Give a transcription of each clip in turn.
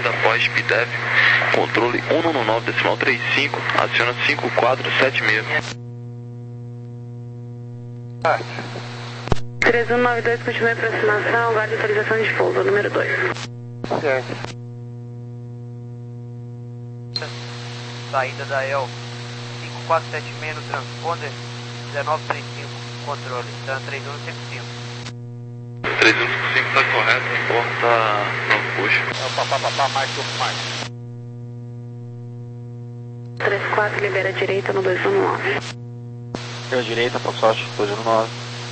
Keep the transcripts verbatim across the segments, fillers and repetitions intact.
após Speedef, controle um nove nove decimal trinta e cinco, aciona cinco quatro sete seis. três um nove dois, continue a aproximação, guarde autorização de pouso, número dois. Certo. Saída da E L cinco quatro sete seis no transponder, dezenove trinta e cinco, controle, então três um cinco cinco. três um cinco cinco está correto, porta não puxa. É o papá, papá, mais do mais. três quatro, libera a direita no dois um nove. Pela direita, Foxtrot, dois um nove.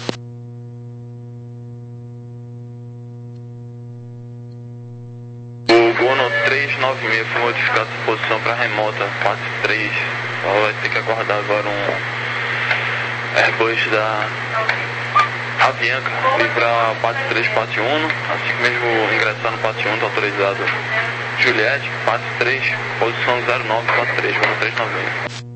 O Gono três nove seis foi modificado sua posição para remota quatro três. Só vai ter que aguardar agora um Airbus da Avianca, livrar quatro três quatro um, assim mesmo ingressar no quatro um, está autorizado Juliette, quatro três, posição zero nove quatro três, Gono três nove seis.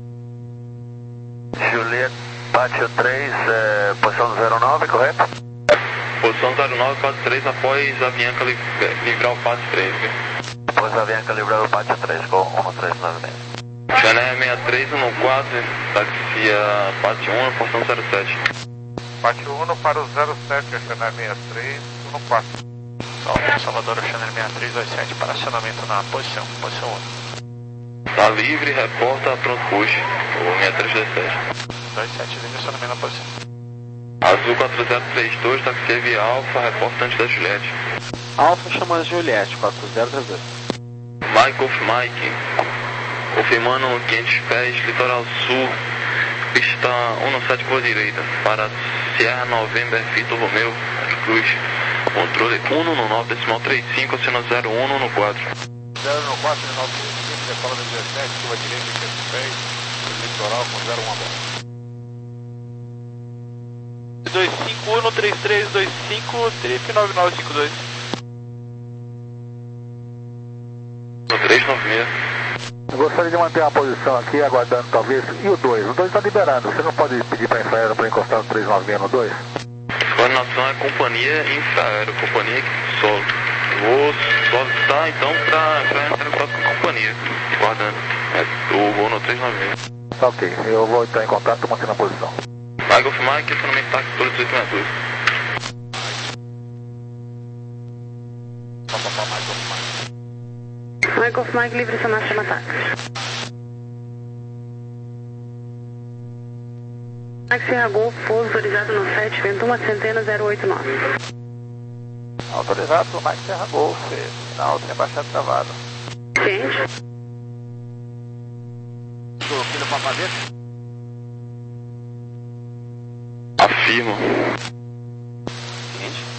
Juliette, Pátio três, é, posição zero nove, correto? Posição zero nove quatro três após a Avianca li livrar o quatro três. Após a Avianca livrar o Pátio três, com um três nove seis. Chané seis três um quatro, taxia Pátio um, portão zero sete. Pátio um para o zero sete, Chané seis três um quatro. Salvador, Chané seis três dois sete para acionamento na posição, posição um. Tá livre, reporta, pronto push, o seis três dois sete. dois sete, livre acionamento na posição. Azul quatro zero três dois, taxia via Alfa, reportante da Juliette. Alfa chamando Juliette, quatro zero três dois. Mike of Mike, confirmando quinhentos pés, litoral sul, pista um sete por direita, para Sierra November, Vitor Romeu, Cruz, controle um nove nove decimal trinta e cinco, acena zero um quatro. zero um quatro, nove cinco, decola da dezessete, curva direita, quinhentos pés, litoral com zero um aberto. dois cinco um três três dois cinco, trip nove nove cinco dois. três nove seis. Eu gostaria de manter uma posição aqui, aguardando talvez. E o dois? O dois está liberando. Você não pode pedir para a Infraero para encostar no três nove seis no dois? Coordenação é companhia Infraero, companhia equipe solo. Vou solicitar então para entrar em contato com a companhia, guardando. É, o voo no três nove seis. Tá ok, eu vou entrar em contato mantendo a posição. Mike of Mike, acionamento táxi por dezoito sessenta e dois. Papá, mais do mais. Mike of Mike, livre essa marcha no ataque. Mike Serra Golf, pouso autorizado no sete, vento uma centena zero oito nove. Autorizado por Mike Serra Golf, final, tem baixado travado. Ciente. Do filho Papaveta? Afirmo. Seguinte.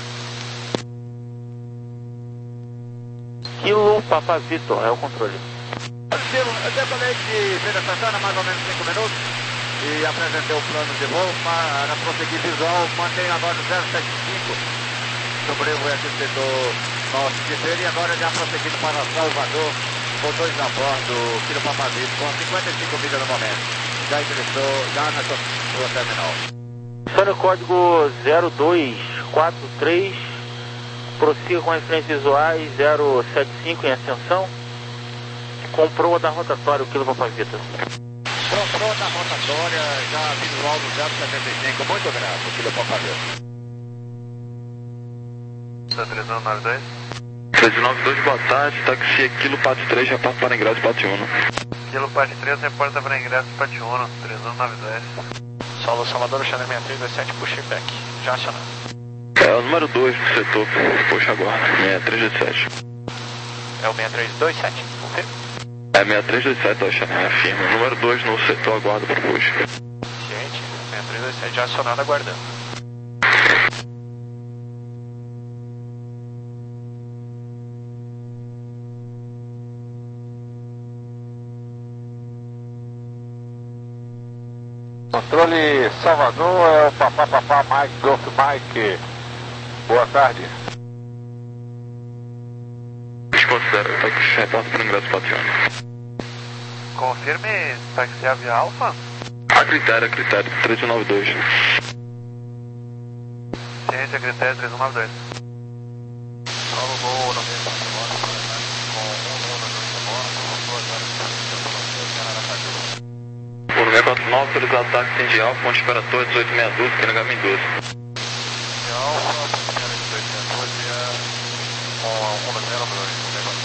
Kilo Papa Vitor, é o controle. Eu decolei de Feira Santana mais ou menos cinco minutos e apresentei o plano de voo para prosseguir visual, mantém agora o zero sete cinco, sobrevoei aqui o setor norte de Feira e agora já prosseguindo para Salvador, com dois a bordo, Kilo Papa Vitor, com cinquenta e cinco milhas no momento. Já ingressou, já na sua, sua terminal. Só no código zero dois quatro três, prossiga com referências visuais zero sete cinco em ascensão. Comprou a da rotatória, o Kilo Papa Vitor. Comprou da rotatória, já visual do zero setenta e cinco, muito grato, Kilo Papa Vitor. três um nove dois. três nove dois, boa tarde, taxi Kilo Pátio três, reporta para ingresso Pátio um. Kilo Pátio três, reporta para ingresso Pátio um, três um nove dois. Salvador, Salvador, Chané seis três dois sete, push back. Já acionado. É o número dois no setor, puxa agora, seis três dois sete. É o seis três dois sete, confirma? É seis três dois sete, Oxané, afirma. Número dois no setor, aguarda para push. Ciente, seis três dois sete, já acionado, aguardando. Controle Salvador, é o Papá Papá Mike, Golf Mike. Boa tarde. Desconsidera, taxi reporta para ingresso Pátio um. Confirme, táxi Avia Alfa. A critério, a critério, três um nove dois. Ciência, critério três um nove dois. Salvo voo noventa e quatro, com mal autorizado táxi de Alfa, Monte Espera Torre, dezoito sessenta e dois, K N H Mendoza. De Alfa, Ponte dezoito sessenta e dois, com um zero dois,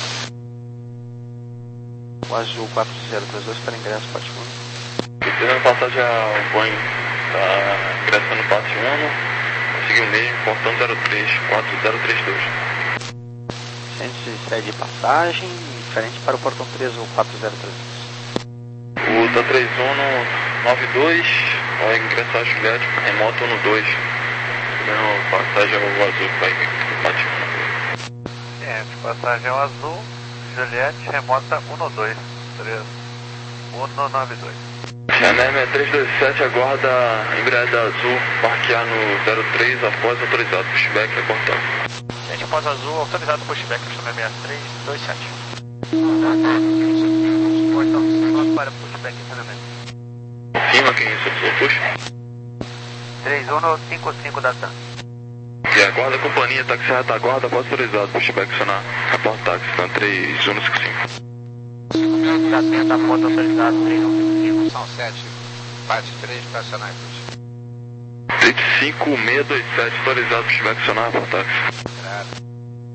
o Azul quatro zero três dois para ingresso, Pátio um. Esperando passagem ao banho, tá ingressando no Pátio um, conseguiu mesmo, portão zero três, quatro zero três dois. Centro de sede de passagem, diferente para o portão três ou quatro zero três dois. O T três um nove dois, vai ingressar a Juliette, remoto um dois. Esperando passagem ao Azul, vai pro Pátio um. é, de passagem ao Azul, Juliette, remota um dois, três um nove dois. Chanel seis três dois sete aguarda embreagem azul, parquear no zero três após autorizado, pushback é cortado. Gente, após azul, autorizado pushback, Chanel seis três dois sete. Portão pronto para pushback e treinamento. Confirma quem isso, eu push. três um cinco cinco da T A M. E aguarda a companhia, táxi retaguarda após autorizado, pushback sonar, report táxi, então três um cinco cinco. Da T A M, ponto autorizado, três um cinco cinco. São sete, parte três, personagens. trinta e cinco seis dois sete, autorizado, pushback sonar, report táxi. Graças.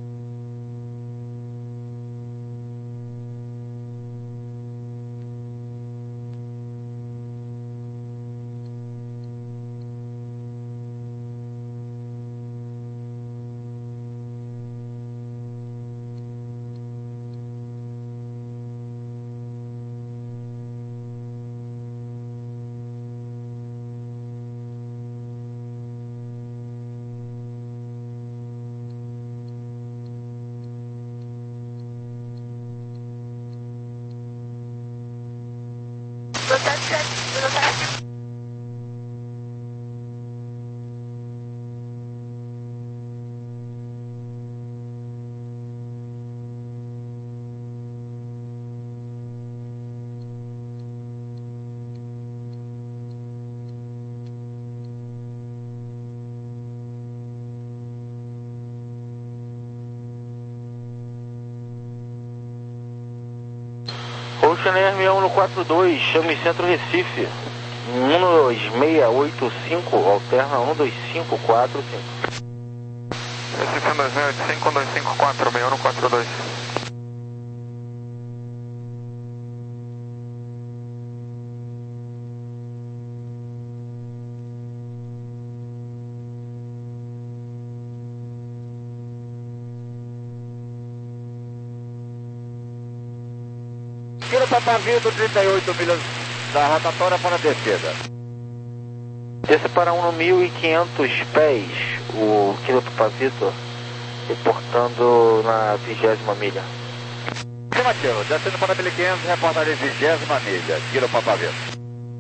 Chanel seis um quatro dois, chame Centro Recife. um dois seis oito cinco, alterna um dois cinco quatro cinco. Recife um dois seis oito cinco, um dois cinco quatro, seis um quatro dois. Tira o Papavido, trinta e oito milhas da rotatória para a descida. Desce para um mil e quinhentos pés, o Kilo Papavito, reportando na vigésima milha. Afirmativo, descendo para mil e quinhentos, reportagem vigésima milha, Kilo Papavito.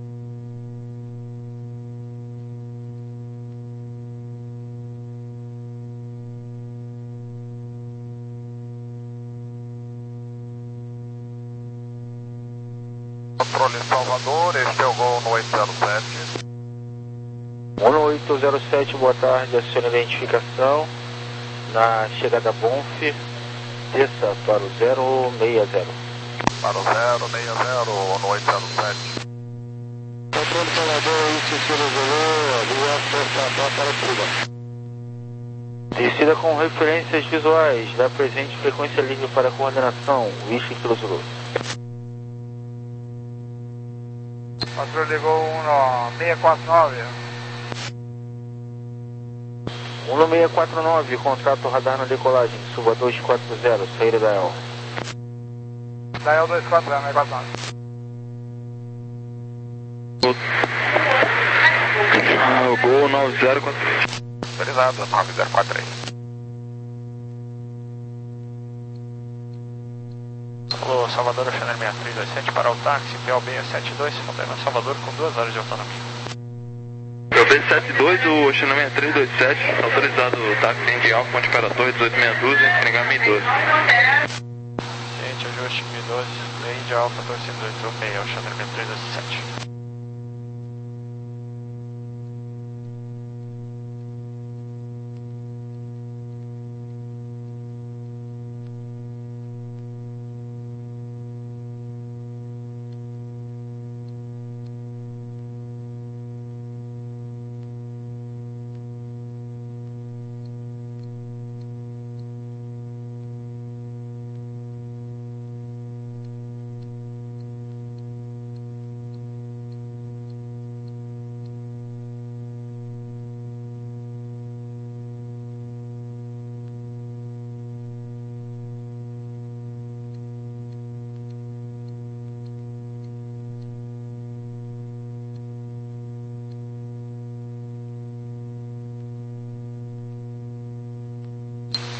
Controle Salvador, este é o gol no oito zero sete. um oito zero sete, boa tarde, acione a identificação. Na chegada Bonf, desça para o zero seis zero. Para o zero seis zero, no oito zero sete. Controle Salvador, isso se revelou, avião para Cuba. Descida com referências visuais, da presente frequência livre para coordenação, Whisky Kilo Zulu. Patrulha ligou um seis quatro nove. um seis quatro nove, contrato radar na decolagem, suba dois quatro zero, saída da El. Da El dois quatro zero, seis quatro nove. Ah, o gol nove zero quatro três. Autorizado, nove zero quatro três. Alô, Salvador, Chanel seis três dois sete para o táxi, P O B sete dois, Fronteira Salvador com duas horas de autonomia. P O B sete dois, o Chanel seis três dois sete, autorizado o táxi de Alfa, Monte Espera Torre, dezoito sessenta e dois, K N H mil e doze. Gente, ajuste mil e doze, lei de Alfa dois cinco dois seis, o Chanel seis três dois sete.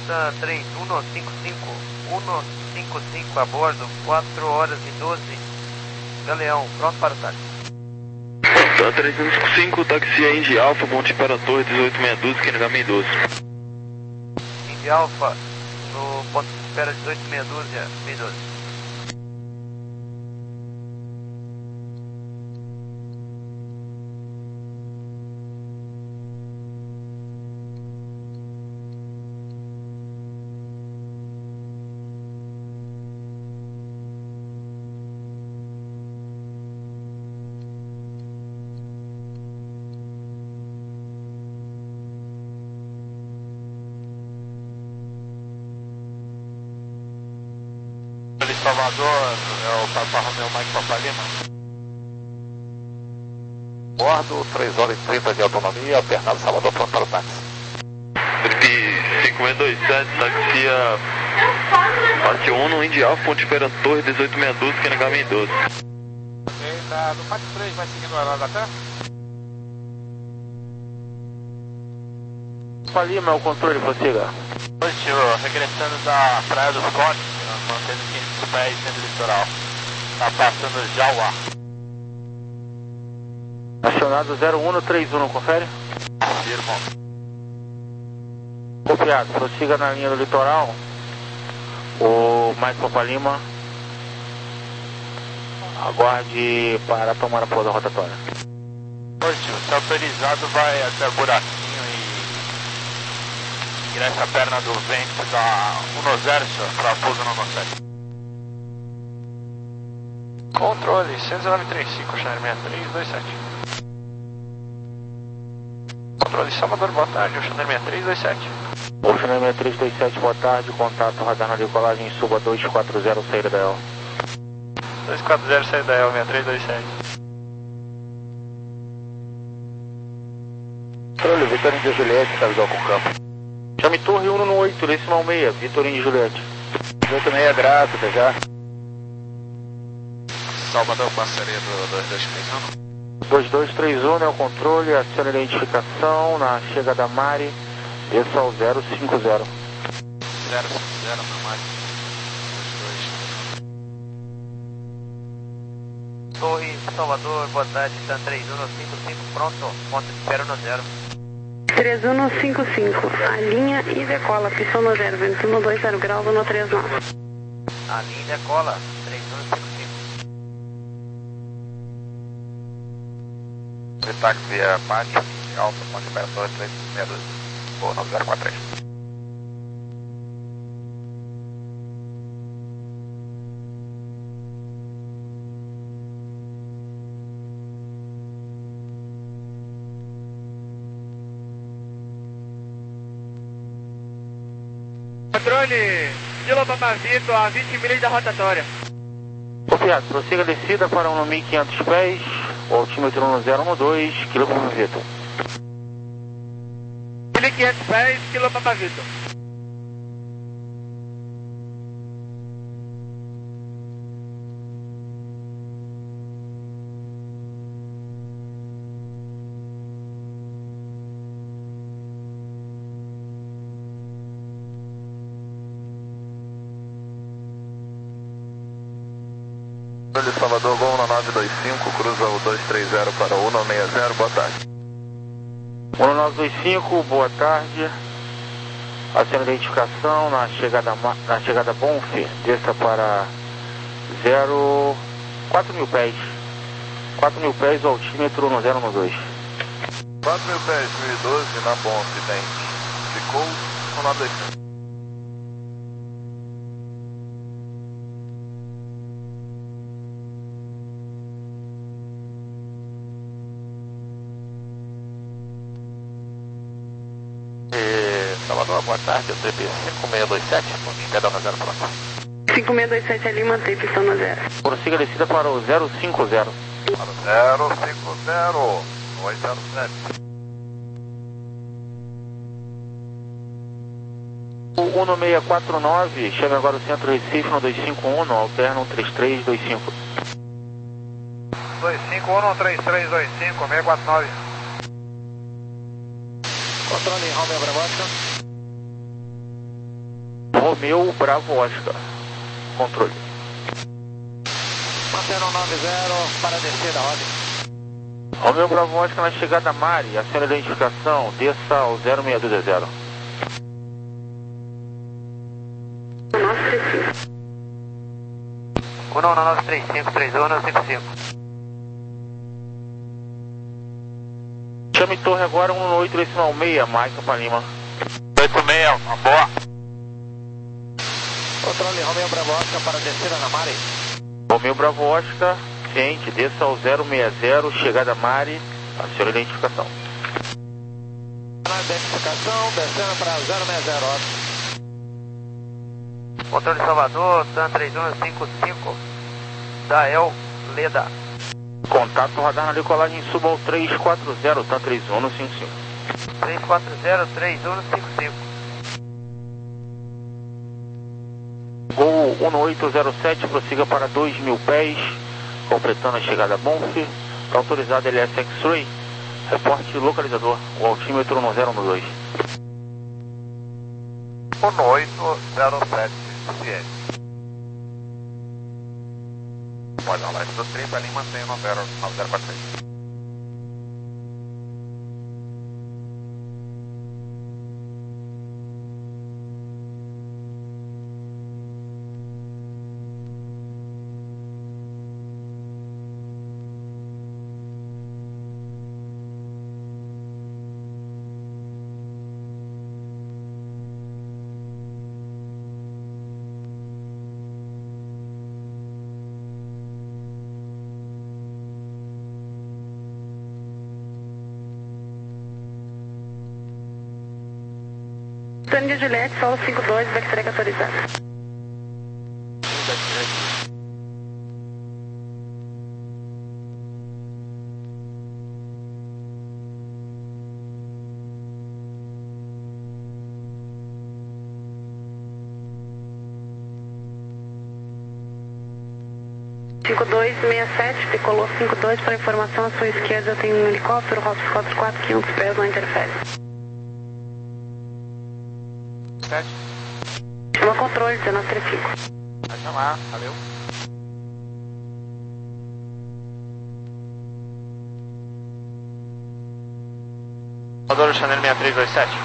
Sun três um cinco cinco, um cinco cinco a bordo, quatro horas e doze. Galeão, pronto para o táxi. Sun três um cinco cinco, taxi Indy Alpha, ponte para a torre dezoito sessenta e dois, K N H doze. Indy Alpha, no ponto de espera dezoito sessenta e dois, meia doze. Salvador, é o Papa Romeo Mike Papa Lima. Bordo, três horas e trinta de autonomia, Bernardo Salvador, pronto para o táxi. cinco seis dois sete, taxi Parte um no Indy Alpha, ponte para a torre dezoito sessenta e dois, K N H doze. Ok, tá, no Pátio três vai seguindo o horário da Terra? Papa Lima é o controle, prossiga. Positivo, regressando da Praia dos Cortes, mantendo quinhentos pés dentro do litoral. Tá passando Jauá. Acionado zero um três um, confere? Irmão. Copiado, prossiga na linha do litoral. O Mike Papa Lima, aguarde para tomar a pousa rotatória. Positivo, se autorizado vai até o buraquinho e nessa perna do vento da um zero, senhor, para pouso não consegue. Controle, cento e nove trinta e cinco, Channel sessenta e três vinte e sete. Controle Salvador, boa tarde, Channel sessenta e três vinte e sete. O Channel sessenta e três vinte e sete, boa tarde, contato radar na decolagem, suba dois quatro zero, saída da E L. dois quatro zero, saída da E L, sessenta e três vinte e sete. Controle, Vitor Indy Juliette, tá visual com o campo. Chame torre um no oito, decimal seis, Vitor Indy Juliette. dezoito seis, grato, até já. Salvador, parceria do dois dois três um. dois dois três um é o controle, aciona a identificação na chegada da Mari, desça ao zero cinco zero. zero cinco zero, na Mari. dois dois. Torre Salvador, boa tarde, Sun três um cinco cinco, pronto, ponto de espera no zero. três um cinco cinco, a linha e decola, pistão no zero, vento no dois zero graus, no três nove. A linha e decola, três um cinco cinco. Táxi via Mate, Alfa, ponte para torre três sessenta e dois, ou nove zero quatro três. Controle, Vila Papavito, a vinte milhas da rotatória. Copiado, prossiga a descida para um mil e quinhentos pés, o altímetro no zero um dois, quilo Papavito. mil e quinhentos pés, Vila Papavito. Controle Salvador, Gol no nove dois cinco, cruza o dois três zero para o um seis zero, boa tarde. um nove dois cinco, boa tarde. Aciona a identificação na chegada, na chegada Bonf, desça para zero quatro mil pés. quatro mil pés, o altímetro no zero um dois. quatro mil pés, mil e doze, na Bonf, tem. Ficou um nove dois cinco. Salvador, boa tarde, o T P cinco seis dois sete, pedal na zero pronto. cinco seis dois sete ali, mantém pistão no zero. Prossiga a descida para o zero cinco zero. zero cinco zero, dois zero sete. O um seis quatro nove, chega agora o centro Recife no dois cinco um, alterna um três três dois cinco. dois cinco um, três três dois cinco, seis quatro nove. Controle Romeo Bravosta. Romeu Bravo Oscar. Controle. Mantendo nove zero para descer a ordem. Romeu Bravo Oscar na chegada a Mari, acione a identificação, desça ao zero seis dois zero. um nove três cinco, três um cinco cinco. Chame torre agora um oito decimal seis, Maica para Lima. oito seis, uma boa. Controle Romeu Bravo Oscar para descer a Mari. Romeu Bravo Oscar, ciente, desça ao zero seis zero, chegada a Mari, acione a identificação. Na identificação, descendo para zero seis zero, ordem. Controle Salvador, TAM três um cinco cinco, Dael Leda. Contato radar na decolagem, suba ao três quatro zero, TAM três um cinco cinco. três quatro zero, três um cinco cinco. Gol um oito zero sete, prossiga para dois mil pés, completando a chegada a Bonf. Autorizado L S X-Ray, reporte localizador, o altímetro no zero um dois. um oito zero sete, suficiente. Pode dar lá, do trinta ali, mantém no zero zero quatro três. Tânia Juliette, solo cinco dois, backtrack autorizado. cinco dois seis sete, decolou cinco dois para informação à sua esquerda tem um helicóptero, rota quatro quatro, quinhentos pés, não interfere. Chama controle, dezenove trinta e cinco. Vai chamar, valeu. Motor Chanel seis três dois sete.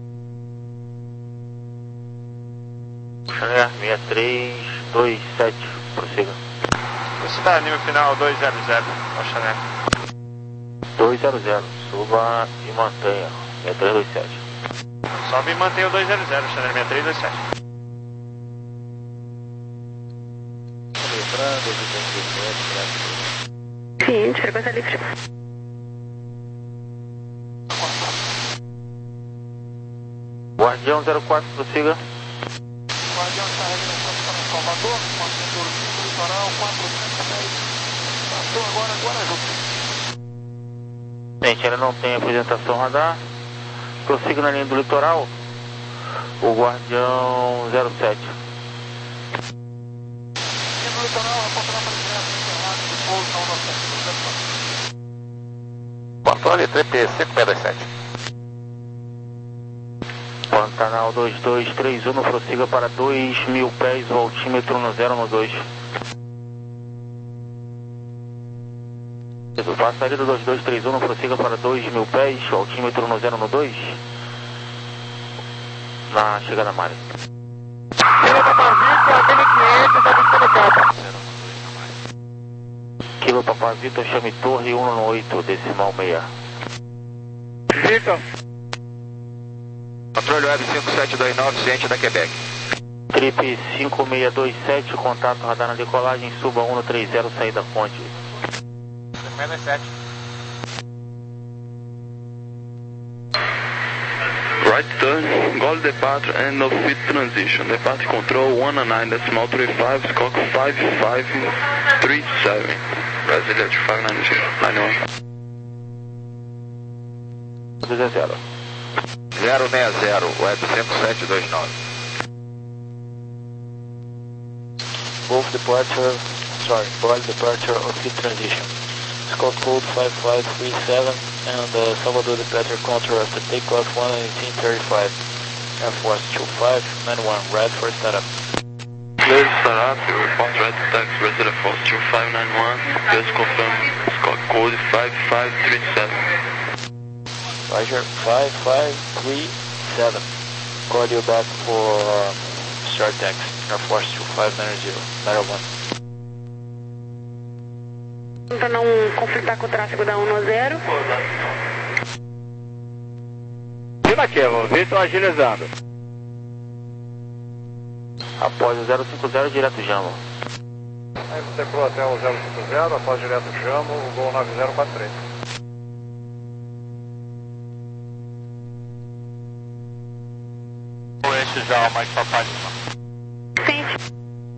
Chanel seis três dois sete, prossiga. Velocidade nível final dois zero zero, ó Chanel. dois zero zero, suba e mantenha, seis três dois sete. Sobe e mantém o dois zero zero, Chanel seis três dois sete. Ciente, frequência livre. Guardião zero quatro, prossiga. Guardião está regressando para Salvador, mantendo o cinco litoral, quatro cinco seis. Passou agora, Guaraju. Gente, ela não tem apresentação radar. Prossiga na linha do litoral, o Guardião zero sete. Linha do litoral, apontará para direto, encerrado de pouso na onda sete. Controle T P cinco seis dois sete. Pantanal dois dois três um, prossiga para dois mil pés, o altímetro no zero um dois. Passaria do dois dois três um, prossiga para dois mil pés, o altímetro no zero um dois. Na chegada a Mari. Kilo Papavito, mil e quinhentos, está vindo capa. Kilo Papavito, chame torre um oito, decimal seis. Victor. Controle Web cinco sete dois nove, ciente da Quebec. Trip cinco seis dois sete, contato radar na decolagem, suba um três zero, saída fonte. seis dois sete. Right turn, Gol departure, end of fit transition. Departure control one nine decimal three five, squawk five five three seven. Brasília de five nine one. zero zero. zero seis zero, Web cinco sete dois nove. Both departure, sorry, Gol departure of fit transition. Squawk code five five three seven and uh, Salvador departure control after takeoff one eighteen thirty-five. Air Force two five nine one red for startup. Clear startup, report red to taxi, Brazil Air Force two five nine one, just confirm Scott code five five three seven. Roger, five five three seven. Call you back for uh, start taxi, Air Force two five nine zero, matter one. Para não conflitar com o tráfego da um zero. Afirmativo, Vitor agilizando. Após o zero cinco zero, direto Jamo. Aí você pro hotel zero cinco zero, após direto Jamo, o Gol nove zero quatro três. Esse já é o Mike Papai Lima. Sim.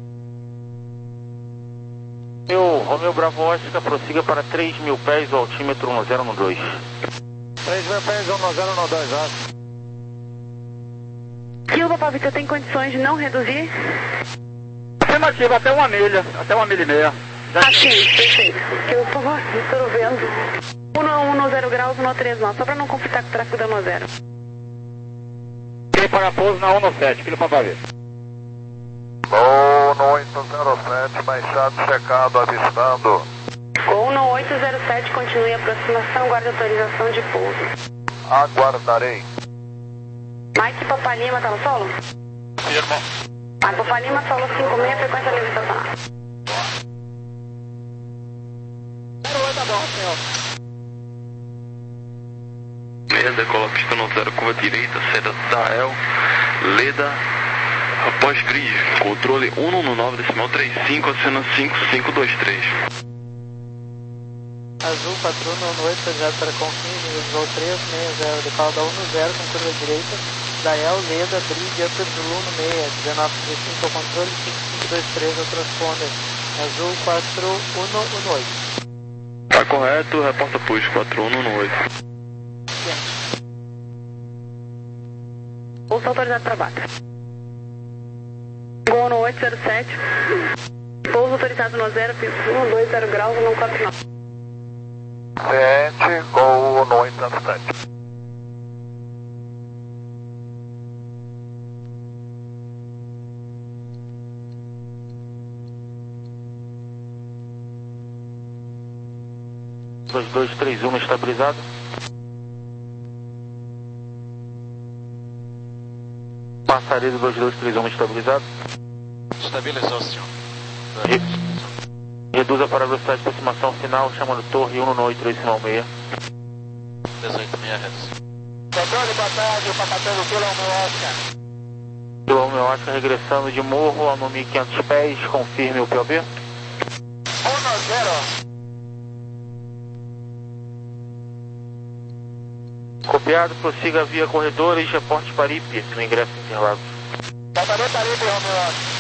Meu Romeu Bravo Oscar, prossiga para três mil pés, o altímetro um zero um dois. três mil pés, um zero um dois, ó. Kilo Papa Victor tem condições de não reduzir? Afirmativo, até uma milha, até uma milha e meia. Ah, sim, perfeito. Kilo Papa Victor vendo. um zero graus, um três nove, só para não conflitar com o tráfego da um zero. Tem parafuso na um sete, Kilo Papa Victor. Gol no oito zero sete, baixado, checado, avistando. Gol no oito zero sete, continue a aproximação, guarde autorização de pouso. Aguardarei. Mike Papa Lima, tá no solo? Firma. Mike Papa Lima, solo cinco seis, frequência livre estacionar. zero oito, tá bom, senhor. Meia, decola pista no zero, curva direita, saída da El, Leda, após grid, controle um um nove, decimal trinta e cinco, acena cinco cinco dois três. Azul, patrulha no oito, projeto para Confins, voo três seis zero, decola da um zero com curva direita, Dael, Leda, Bridge, Upper Zulu no meia, dezenove trinta e cinco ao controle, cinco cinco dois três ao transponder, Azul quatro um um oito. Tá correto, reporta push quatro um um oito. Pouso autorizado para bata. Gol no oito zero sete, pouso autorizado no zero, piso um, dois zero graus, não quatro nove. Ciente, Gol no oito zero sete. dois dois três um estabilizado. Passaredo dois dois três um estabilizado. Estabilizou, senhor. Re Reduza para a velocidade de aproximação final, chamando torre um oito três seis. dezoito meia reduzido. Controle, boa tarde, o Papatão do Kilo é o meu Oscar. Kilo meu Oscar regressando de morro a mil e quinhentos pés, confirme o P O B. um zero. Copiado, prossiga via corredores, reporte Paripe, no ingresso em Interlagos. Batalha Paripe, Romeu Oscar.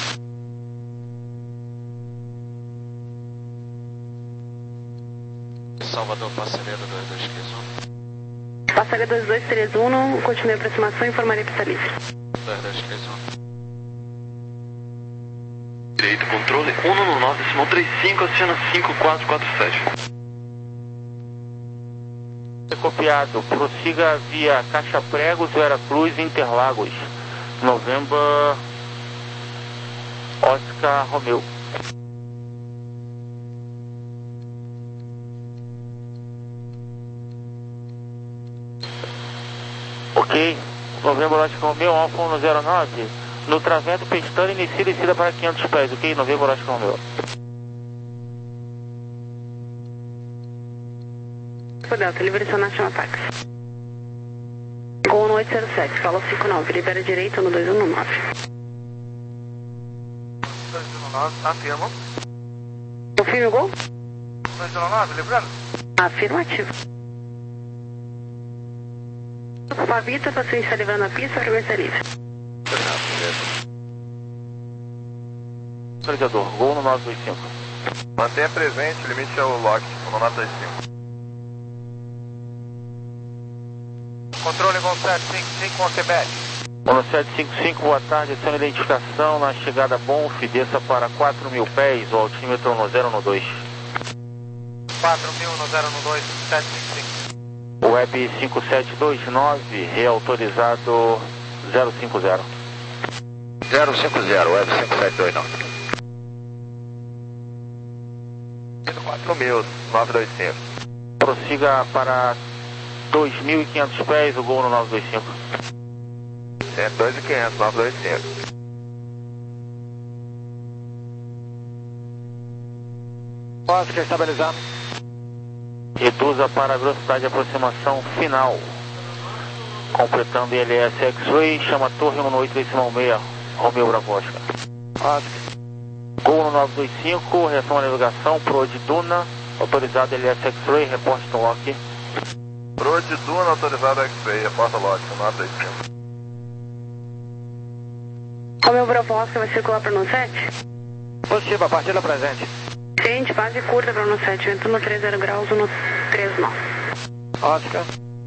Salvador, Passaredo dois dois três um. Passaria dois dois três um, continue a aproximação e informarei pista livre. dois dois três um. Direito, controle um um nove, decimal trinta e cinco, acena cinco quatro quatro sete. Copiado, prossiga via Caixa Pregos, Veracruz, Interlagos. Novembro, Oscar Romeu. Ok, Novembro, Oscar Romeu, Alfa um zero nove. No travento, pestana, inicia e descida para quinhentos pés, ok? Novembro, Oscar Romeu. Delta, liberação nacional táxi. Gol no oito zero sete, fala cinco nove, libera direito no dois um nove. dois um nove, afirmo. Confirme o gol? dois um nove, lembrando? Afirmativo. Pavita, paciente está livrando a pista, frequência livre. Autorizador, gol no nove dois cinco. Mantenha presente, o limite é o lock, no nove dois cinco. Controle Gol sete cinco cinco ao Quebec. um sete cinco cinco, boa tarde, aciona identificação na chegada Bonf, desça para quatro mil pés, o altímetro no zero um dois. quatro mil no zero um dois, sete cinco cinco. Web cinco sete dois nove, reautorizado zero cinco zero. zero cinco zero, web cinco sete dois nove. quatro mil, nove dois cinco. Prossiga para dois mil e quinhentos pés, o Gol no nove dois cinco. dois mil e quinhentos, nove dois cinco. Oscar, estabilizar. Reduza para a velocidade de aproximação final. Completando I L S X-Ray, chama Torre um oito decimal seis, Romeo Bravo Oscar. Oscar. Gol no nove dois cinco, reação à navegação, Pro de Duna, autorizado L S X-Ray, reporte no lock. Pro de Duna, autorizado X-Ray, reporta lock, nove dois cinco. Romeo Bravo Oscar vai circular para o sete? Positivo, a partir da presente. Gente, base curta para o sete, vento no trinta graus, no trinta e nove. Oscar.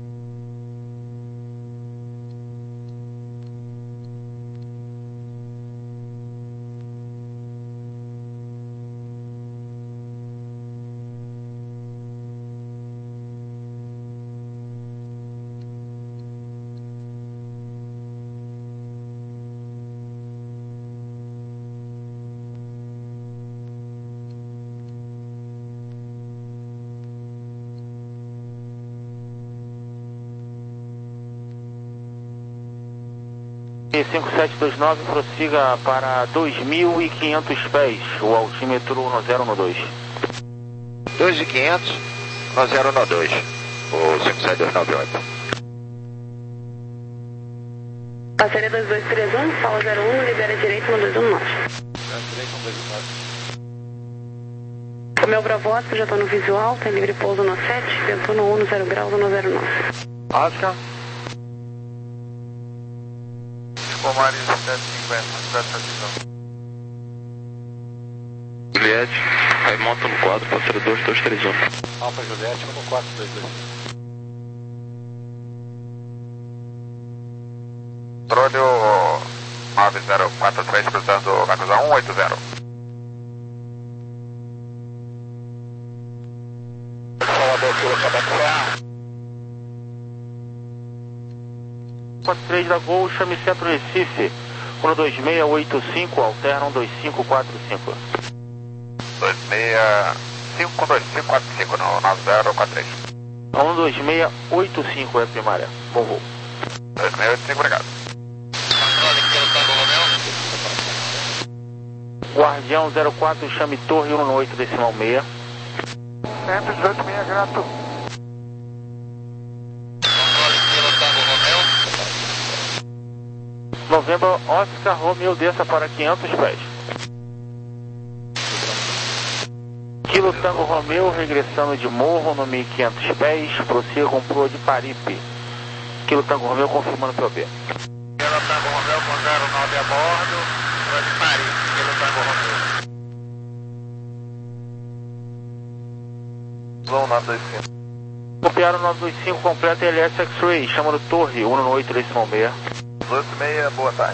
cinco sete dois nove, prossiga para dois mil e quinhentos pés, o altímetro no zero um dois. dois mil e quinhentos, no zero um dois, o cinco sete dois nove oito. Passaria dois dois três um, fala zero um, libera direito no dois um nove. Romeo Bravo Oscar, já estou no visual, tem livre pouso no sete, vento no um, no zero graus, no zero nove. Oscar. Comares sete cinquenta, sete Juliette, aí monta no quadro, passaria dois dois três um. Alfa Juliette, vamos quatro dois dois. Trolho nove zero quatro três, cruzando vai cruzar um oito zero. Salvador, Kilo Quebec. quatro três da Gol, chame Centro Recife, um dois seis oito cinco, alterna um dois cinco quatro cinco. dois seis cinco dois cinco quatro cinco, no nove zero quatro três. um dois seis oito cinco é a primária, bom voo. dois seis oito cinco, obrigado. Guardião zero quatro, chame Torre um oito decimal seis. cento e dezoito, minha grato. Novembro, Oscar Romeo, desça para quinhentos pés. Kilo Tango Romeo, regressando de Morro no mil e quinhentos pés, prossiga com Pro de Paripe. Kilo Tango Romeo, confirmando P O B. Kilo Tango Romeo com zero nove a bordo, Pro de Paripe, Kilo Tango Romeo. Vamos nove dois cinco. Copiaram nove dois cinco, completa L S X-Ray, chamando Torre um oito decimal seis. doze e meia, boa tarde.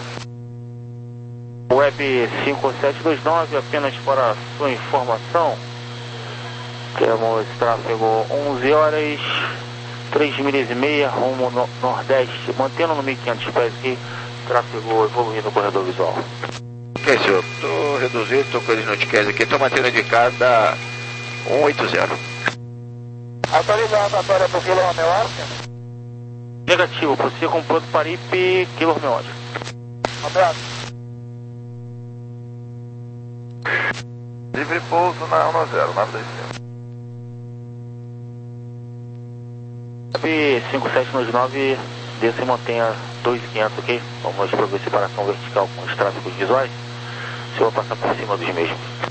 Web cinco sete dois nove, apenas para sua informação, temos tráfego onze horas, três milhas e meia, rumo no nordeste, mantendo no mil e quinhentos pés aqui, tráfego evoluindo no corredor visual. Ok, senhor, estou reduzindo, estou com eles no Ticaz aqui, estou mantendo indicada um oito zero. Autorizado a para o Kilo Romeo Oscar. Negativo, prossiga com Pro de Paripe, Kilo Romeo Oscar. Abraço. Livre pouso na um zero, nove dois cinco. Web cinco sete dois nove, desça e mantenha dois mil e quinhentos, ok? Vamos para a separação vertical com os tráfegos visuais. Se eu vou passar por cima dos mesmos.